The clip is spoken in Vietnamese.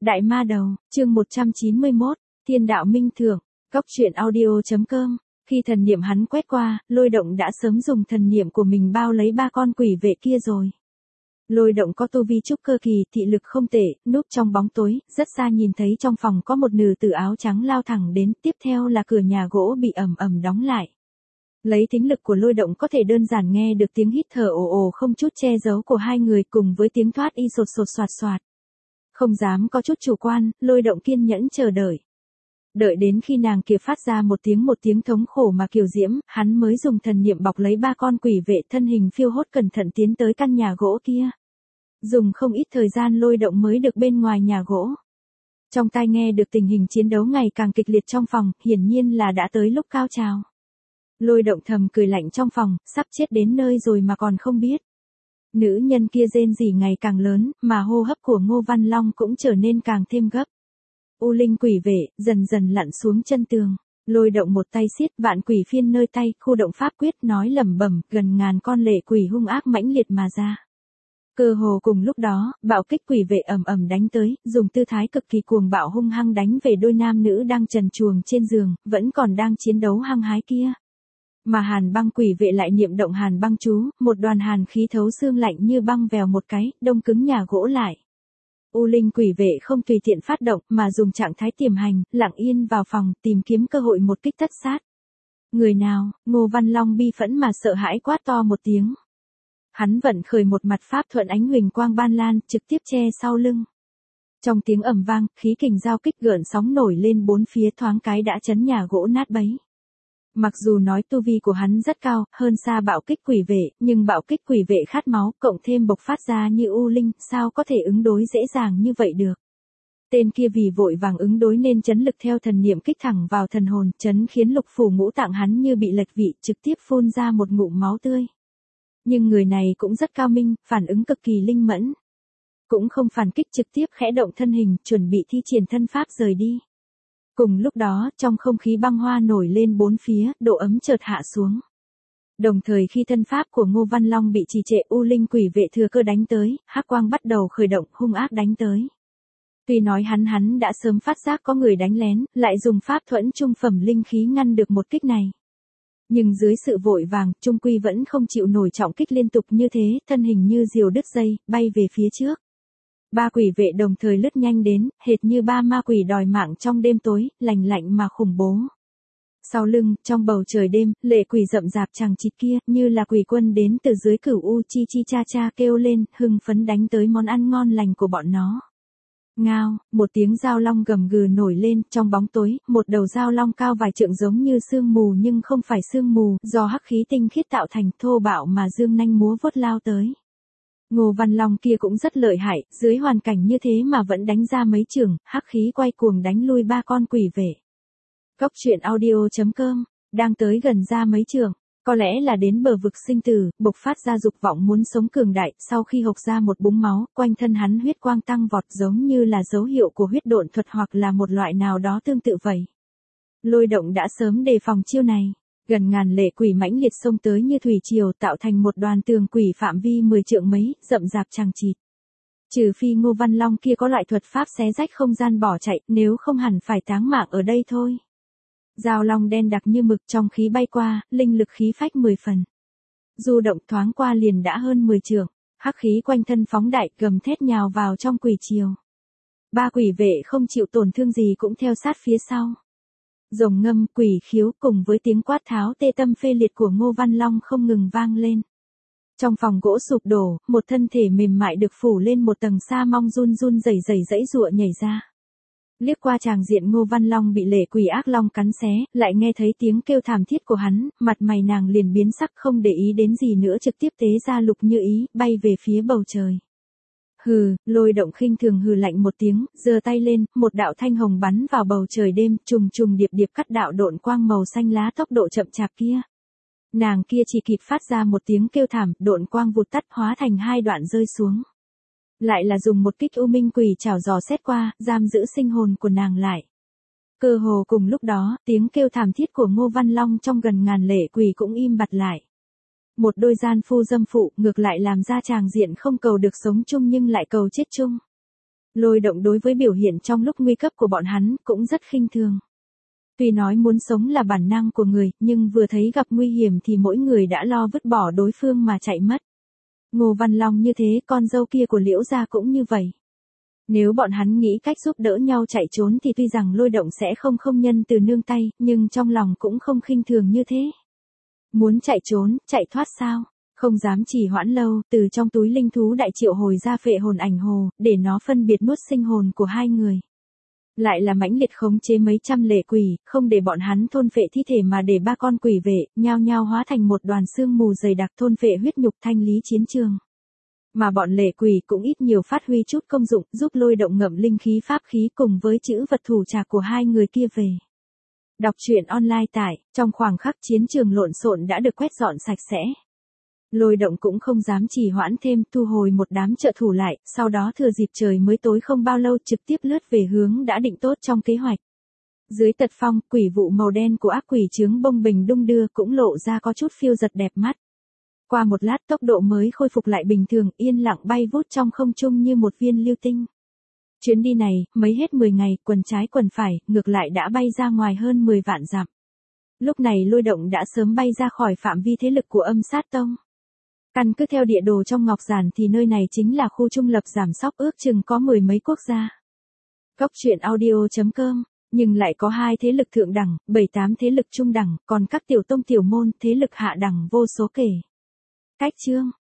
Đại ma đầu, chương 191, Thiên đạo minh thưởng, Cóc truyện audio.com. Khi thần niệm hắn quét qua, Lôi Động đã sớm dùng thần niệm của mình bao lấy ba con quỷ vệ kia rồi. Lôi Động có tu vi trúc cơ kỳ, thị lực không tệ, núp trong bóng tối, rất xa nhìn thấy trong phòng có một nữ tử áo trắng lao thẳng đến, tiếp theo là cửa nhà gỗ bị ầm ầm đóng lại. Lấy thính lực của Lôi Động có thể đơn giản nghe được tiếng hít thở ồ ồ không chút che giấu của hai người cùng với tiếng thoát y sột sột soạt soạt. Không dám có chút chủ quan, Lôi Động kiên nhẫn chờ đợi. Đợi đến khi nàng kia phát ra một tiếng thống khổ mà kiều diễm, hắn mới dùng thần niệm bọc lấy ba con quỷ vệ thân hình phiêu hốt cẩn thận tiến tới căn nhà gỗ kia. Dùng không ít thời gian Lôi Động mới được bên ngoài nhà gỗ. Trong tai nghe được tình hình chiến đấu ngày càng kịch liệt trong phòng, hiển nhiên là đã tới lúc cao trào. Lôi Động thầm cười lạnh trong phòng, sắp chết đến nơi rồi mà còn không biết. Nữ nhân kia rên rỉ ngày càng lớn, mà hô hấp của Ngô Văn Long cũng trở nên càng thêm gấp. U linh quỷ vệ, dần dần lặn xuống chân tường. Lôi Động một tay siết vạn quỷ phiên nơi tay, khu động pháp quyết nói lẩm bẩm, gần ngàn con lệ quỷ hung ác mãnh liệt mà ra. Cơ hồ cùng lúc đó, bạo kích quỷ vệ ầm ầm đánh tới, dùng tư thái cực kỳ cuồng bạo hung hăng đánh về đôi nam nữ đang trần truồng trên giường, vẫn còn đang chiến đấu hăng hái kia. Mà Hàn Băng quỷ vệ lại niệm động Hàn Băng chú, một đoàn hàn khí thấu xương lạnh như băng vèo một cái, đông cứng nhà gỗ lại. U linh quỷ vệ không tùy tiện phát động mà dùng trạng thái tiềm hành, lặng yên vào phòng, tìm kiếm cơ hội một kích tất sát. Người nào? Ngô Văn Long bi phẫn mà sợ hãi quát to một tiếng. Hắn vận khởi một mặt pháp thuận ánh huỳnh quang ban lan, trực tiếp che sau lưng. Trong tiếng ầm vang, khí kình giao kích gợn sóng nổi lên bốn phía, thoáng cái đã chấn nhà gỗ nát bấy. Mặc dù nói tu vi của hắn rất cao, hơn xa bạo kích quỷ vệ, nhưng bạo kích quỷ vệ khát máu, cộng thêm bộc phát ra như u linh, sao có thể ứng đối dễ dàng như vậy được. Tên kia vì vội vàng ứng đối nên chấn lực theo thần niệm kích thẳng vào thần hồn, chấn khiến lục phủ ngũ tạng hắn như bị lệch vị, trực tiếp phun ra một ngụm máu tươi. Nhưng người này cũng rất cao minh, phản ứng cực kỳ linh mẫn. Cũng không phản kích trực tiếp khẽ động thân hình, chuẩn bị thi triển thân pháp rời đi. Cùng lúc đó, trong không khí băng hoa nổi lên bốn phía, độ ấm chợt hạ xuống. Đồng thời khi thân pháp của Ngô Văn Long bị trì trệ, u linh quỷ vệ thừa cơ đánh tới, hắc quang bắt đầu khởi động, hung ác đánh tới. Tuy nói hắn đã sớm phát giác có người đánh lén, lại dùng pháp thuẫn trung phẩm linh khí ngăn được một kích này. Nhưng dưới sự vội vàng, trung quy vẫn không chịu nổi trọng kích liên tục như thế, thân hình như diều đứt dây, bay về phía trước. Ba quỷ vệ đồng thời lướt nhanh đến, hệt như ba ma quỷ đòi mạng trong đêm tối, lành lạnh mà khủng bố. Sau lưng, trong bầu trời đêm, lệ quỷ rậm rạp chằng chịt kia, như là quỷ quân đến từ dưới cửu u chi chi cha cha kêu lên, hưng phấn đánh tới món ăn ngon lành của bọn nó. Ngao, một tiếng dao long gầm gừ nổi lên, trong bóng tối, một đầu dao long cao vài trượng giống như sương mù nhưng không phải sương mù, do hắc khí tinh khiết tạo thành, thô bạo mà dương nanh múa vuốt lao tới. Ngô Văn Long kia cũng rất lợi hại, dưới hoàn cảnh như thế mà vẫn đánh ra mấy chưởng, hắc khí quay cuồng đánh lui ba con quỷ vệ. Cóc truyện audio.com, đang tới gần ra mấy chưởng, có lẽ là đến bờ vực sinh tử, bộc phát ra dục vọng muốn sống cường đại, sau khi hộc ra một búng máu, quanh thân hắn huyết quang tăng vọt giống như là dấu hiệu của huyết độn thuật hoặc là một loại nào đó tương tự vậy. Lôi Động đã sớm đề phòng chiêu này. Gần ngàn lệ quỷ mãnh liệt xông tới như thủy triều tạo thành một đoàn tường quỷ phạm vi 10 trượng mấy, rậm rạp chằng chịt. Trừ phi Ngô Văn Long kia có loại thuật pháp xé rách không gian bỏ chạy, nếu không hẳn phải táng mạng ở đây thôi. Dao long đen đặc như mực trong khí bay qua, linh lực khí phách 10 phần. Du động thoáng qua liền đã hơn 10 trượng, hắc khí quanh thân phóng đại gầm thét nhào vào trong quỷ triều. Ba quỷ vệ không chịu tổn thương gì cũng theo sát phía sau. Rồng ngâm, quỷ khiếu cùng với tiếng quát tháo tê tâm phê liệt của Ngô Văn Long không ngừng vang lên. Trong phòng gỗ sụp đổ, một thân thể mềm mại được phủ lên một tầng sa mong run run rẩy dãy giụa nhảy ra. Liếc qua tràng diện Ngô Văn Long bị lệ quỷ ác long cắn xé, lại nghe thấy tiếng kêu thảm thiết của hắn, mặt mày nàng liền biến sắc không để ý đến gì nữa trực tiếp tế ra lục như ý, bay về phía bầu trời. Hừ, Lôi Động khinh thường hừ lạnh một tiếng, giơ tay lên, một đạo thanh hồng bắn vào bầu trời đêm, trùng trùng điệp điệp cắt đạo độn quang màu xanh lá tốc độ chậm chạp kia. Nàng kia chỉ kịp phát ra một tiếng kêu thảm, độn quang vụt tắt hóa thành hai đoạn rơi xuống. Lại là dùng một kích u minh quỷ chảo giò xét qua, giam giữ sinh hồn của nàng lại. Cơ hồ cùng lúc đó, tiếng kêu thảm thiết của Ngô Văn Long trong gần ngàn lệ quỷ cũng im bặt lại. Một đôi gian phu dâm phụ ngược lại làm ra tràng diện không cầu được sống chung nhưng lại cầu chết chung. Lôi động đối với biểu hiện trong lúc nguy cấp của bọn hắn cũng rất khinh thường. Tuy nói muốn sống là bản năng của người, nhưng vừa thấy gặp nguy hiểm thì mỗi người đã lo vứt bỏ đối phương mà chạy mất. Ngô Văn Long như thế, con dâu kia của Liễu gia cũng như vậy. Nếu bọn hắn nghĩ cách giúp đỡ nhau chạy trốn thì tuy rằng lôi động sẽ không nhân từ nương tay, nhưng trong lòng cũng không khinh thường như thế. Muốn chạy trốn, chạy thoát sao? Không dám trì hoãn lâu, từ trong túi linh thú đại triệu hồi ra phệ hồn ảnh hồ, để nó phân biệt nuốt sinh hồn của hai người. Lại là mãnh liệt khống chế mấy trăm lệ quỷ, không để bọn hắn thôn phệ thi thể mà để ba con quỷ vệ, nhao nhao hóa thành một đoàn xương mù dày đặc thôn phệ huyết nhục thanh lý chiến trường. Mà bọn lệ quỷ cũng ít nhiều phát huy chút công dụng, giúp lôi động ngậm linh khí pháp khí cùng với chữ vật thủ trạc của hai người kia về. Đọc truyện online tại, trong khoảng khắc chiến trường lộn xộn đã được quét dọn sạch sẽ. Lôi động cũng không dám trì hoãn thêm, thu hồi một đám trợ thủ lại, sau đó thừa dịp trời mới tối không bao lâu trực tiếp lướt về hướng đã định tốt trong kế hoạch. Dưới tật phong, quỷ vụ màu đen của ác quỷ chướng bông bình đung đưa cũng lộ ra có chút phiêu giật đẹp mắt. Qua một lát tốc độ mới khôi phục lại bình thường, yên lặng bay vút trong không trung như một viên lưu tinh. Chuyến đi này, mấy hết 10 ngày, quần trái quần phải, ngược lại đã bay ra ngoài hơn 10 vạn dặm. Lúc này lôi động đã sớm bay ra khỏi phạm vi thế lực của Âm Sát Tông. Căn cứ theo địa đồ trong ngọc giản thì nơi này chính là khu trung lập giảm sóc ước chừng có 10 mấy quốc gia. Cốc truyện audio.com, nhưng lại có 2 thế lực thượng đẳng, 7-8 thế lực trung đẳng, còn các tiểu tông tiểu môn thế lực hạ đẳng vô số kể. Cách chương